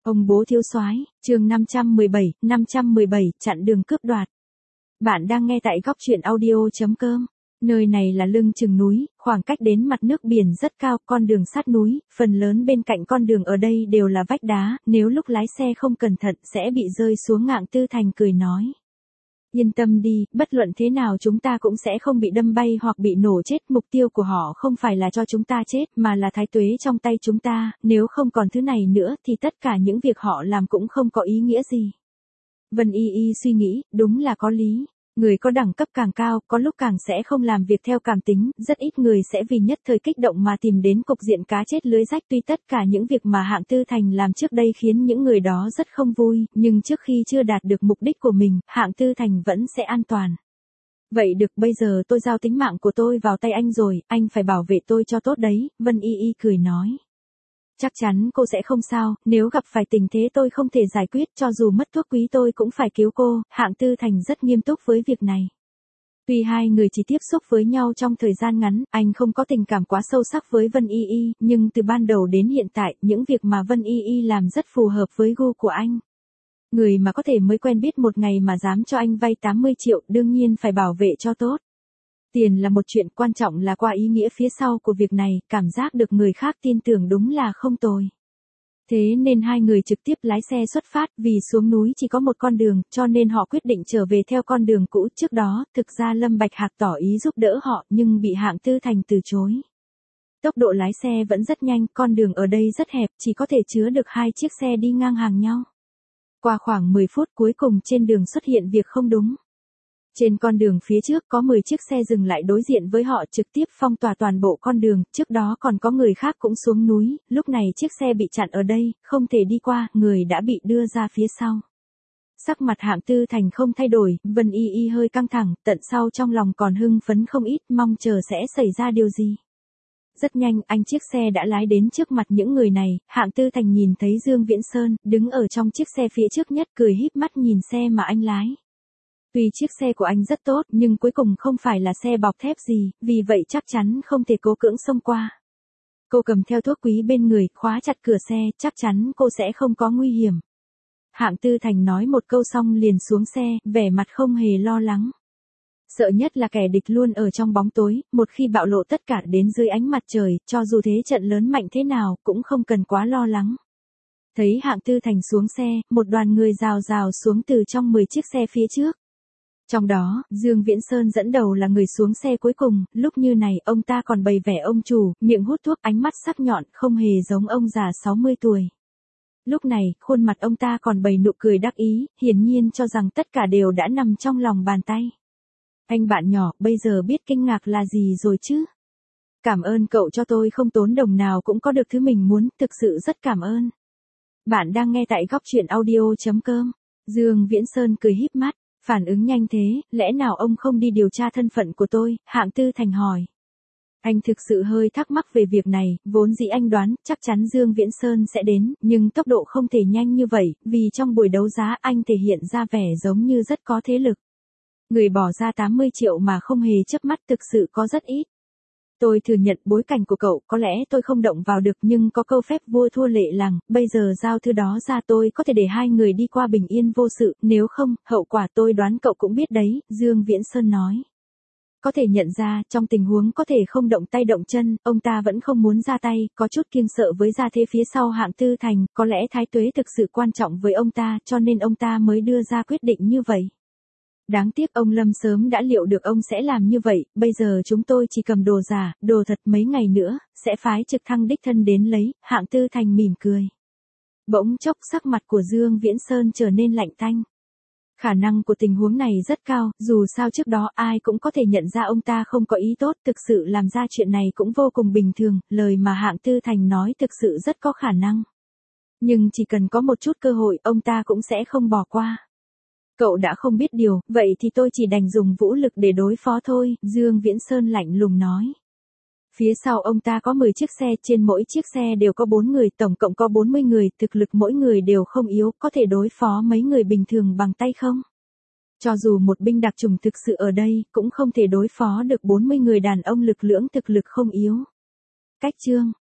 Ông bố thiếu soái, chương 517, chặn đường cướp đoạt. Bạn đang nghe tại góc truyện audio.com. Nơi này là lưng chừng núi, khoảng cách đến mặt nước biển rất cao, con đường sát núi, phần lớn bên cạnh con đường ở đây đều là vách đá, nếu lúc lái xe không cẩn thận sẽ bị rơi xuống. Ngạn Tư Thành cười nói. Yên tâm đi, bất luận thế nào chúng ta cũng sẽ không bị đâm bay hoặc bị nổ chết, mục tiêu của họ không phải là cho chúng ta chết mà là thái tuế trong tay chúng ta, nếu không còn thứ này nữa thì tất cả những việc họ làm cũng không có ý nghĩa gì. Vân Y Y suy nghĩ, đúng là có lý. Người có đẳng cấp càng cao, có lúc càng sẽ không làm việc theo cảm tính, rất ít người sẽ vì nhất thời kích động mà tìm đến cục diện cá chết lưới rách. Tuy tất cả những việc mà Hạng Tư Thành làm trước đây khiến những người đó rất không vui, nhưng trước khi chưa đạt được mục đích của mình, Hạng Tư Thành vẫn sẽ an toàn. Vậy được, bây giờ tôi giao tính mạng của tôi vào tay anh rồi, anh phải bảo vệ tôi cho tốt đấy, Vân Y Y cười nói. Chắc chắn cô sẽ không sao, nếu gặp phải tình thế tôi không thể giải quyết, cho dù mất thuốc quý tôi cũng phải cứu cô. Hạng Tư Thành rất nghiêm túc với việc này. Tuy hai người chỉ tiếp xúc với nhau trong thời gian ngắn, anh không có tình cảm quá sâu sắc với Vân Y Y, nhưng từ ban đầu đến hiện tại, những việc mà Vân Y Y làm rất phù hợp với gu của anh. Người mà có thể mới quen biết một ngày mà dám cho anh vay 80 triệu, đương nhiên phải bảo vệ cho tốt. Tiền là một chuyện, quan trọng là qua ý nghĩa phía sau của việc này, cảm giác được người khác tin tưởng đúng là không tồi. Thế nên hai người trực tiếp lái xe xuất phát, vì xuống núi chỉ có một con đường, cho nên họ quyết định trở về theo con đường cũ. Trước đó, thực ra Lâm Bạch Hạc tỏ ý giúp đỡ họ, nhưng bị Hạng Tư Thành từ chối. Tốc độ lái xe vẫn rất nhanh, con đường ở đây rất hẹp, chỉ có thể chứa được hai chiếc xe đi ngang hàng nhau. Qua khoảng 10 phút cuối cùng trên đường xuất hiện việc không đúng. Trên con đường phía trước có 10 chiếc xe dừng lại đối diện với họ, trực tiếp phong tỏa toàn bộ con đường, trước đó còn có người khác cũng xuống núi, lúc này chiếc xe bị chặn ở đây, không thể đi qua, người đã bị đưa ra phía sau. Sắc mặt Hạng Tư Thành không thay đổi, Vân Y Y hơi căng thẳng, tận sau trong lòng còn hưng phấn không ít, mong chờ sẽ xảy ra điều gì. Rất nhanh, chiếc xe đã lái đến trước mặt những người này, Hạng Tư Thành nhìn thấy Dương Viễn Sơn, đứng ở trong chiếc xe phía trước nhất, cười híp mắt nhìn xe mà anh lái. Tuy chiếc xe của anh rất tốt, nhưng cuối cùng không phải là xe bọc thép gì, vì vậy chắc chắn không thể cố cưỡng xông qua. Cô cầm theo thuốc quý bên người, khóa chặt cửa xe, chắc chắn cô sẽ không có nguy hiểm. Hạng Tư Thành nói một câu xong liền xuống xe, vẻ mặt không hề lo lắng. Sợ nhất là kẻ địch luôn ở trong bóng tối, một khi bạo lộ tất cả đến dưới ánh mặt trời, cho dù thế trận lớn mạnh thế nào, cũng không cần quá lo lắng. Thấy Hạng Tư Thành xuống xe, một đoàn người rào rào xuống từ trong 10 chiếc xe phía trước. Trong đó, Dương Viễn Sơn dẫn đầu là người xuống xe cuối cùng, lúc như này ông ta còn bày vẻ ông chủ, miệng hút thuốc, ánh mắt sắc nhọn, không hề giống ông già 60 tuổi. Lúc này, khuôn mặt ông ta còn bày nụ cười đắc ý, hiển nhiên cho rằng tất cả đều đã nằm trong lòng bàn tay. Anh bạn nhỏ, bây giờ biết kinh ngạc là gì rồi chứ? Cảm ơn cậu cho tôi không tốn đồng nào cũng có được thứ mình muốn, thực sự rất cảm ơn. Bạn đang nghe tại góc truyện audio.com. Dương Viễn Sơn cười híp mắt. Phản ứng nhanh thế, lẽ nào ông không đi điều tra thân phận của tôi? Hạng Tư Thành hỏi. Anh thực sự hơi thắc mắc về việc này, vốn dĩ anh đoán chắc chắn Dương Viễn Sơn sẽ đến, nhưng tốc độ không thể nhanh như vậy, vì trong buổi đấu giá anh thể hiện ra vẻ giống như rất có thế lực. Người bỏ ra 80 triệu mà không hề chớp mắt thực sự có rất ít. Tôi thừa nhận bối cảnh của cậu, có lẽ tôi không động vào được, nhưng có câu phép vua thua lệ làng, bây giờ giao thư đó ra tôi có thể để hai người đi qua bình yên vô sự, nếu không, hậu quả tôi đoán cậu cũng biết đấy, Dương Viễn Sơn nói. Có thể nhận ra, trong tình huống có thể không động tay động chân, ông ta vẫn không muốn ra tay, có chút kiêng sợ với gia thế phía sau Hạng Tư Thành, có lẽ thái tuế thực sự quan trọng với ông ta, cho nên ông ta mới đưa ra quyết định như vậy. Đáng tiếc ông Lâm sớm đã liệu được ông sẽ làm như vậy, bây giờ chúng tôi chỉ cầm đồ giả, đồ thật, mấy ngày nữa, sẽ phái trực thăng đích thân đến lấy. Hạng Tư Thành mỉm cười. Bỗng chốc sắc mặt của Dương Viễn Sơn trở nên lạnh tanh. Khả năng của tình huống này rất cao, dù sao trước đó ai cũng có thể nhận ra ông ta không có ý tốt, thực sự làm ra chuyện này cũng vô cùng bình thường, lời mà Hạng Tư Thành nói thực sự rất có khả năng. Nhưng chỉ cần có một chút cơ hội, ông ta cũng sẽ không bỏ qua. Cậu đã không biết điều, vậy thì tôi chỉ đành dùng vũ lực để đối phó thôi, Dương Viễn Sơn lạnh lùng nói. Phía sau ông ta có 10 chiếc xe, trên mỗi chiếc xe đều có 4 người, tổng cộng có 40 người, thực lực mỗi người đều không yếu, có thể đối phó mấy người bình thường bằng tay không? Cho dù một binh đặc chủng thực sự ở đây, cũng không thể đối phó được 40 người đàn ông lực lưỡng thực lực không yếu. Cách chương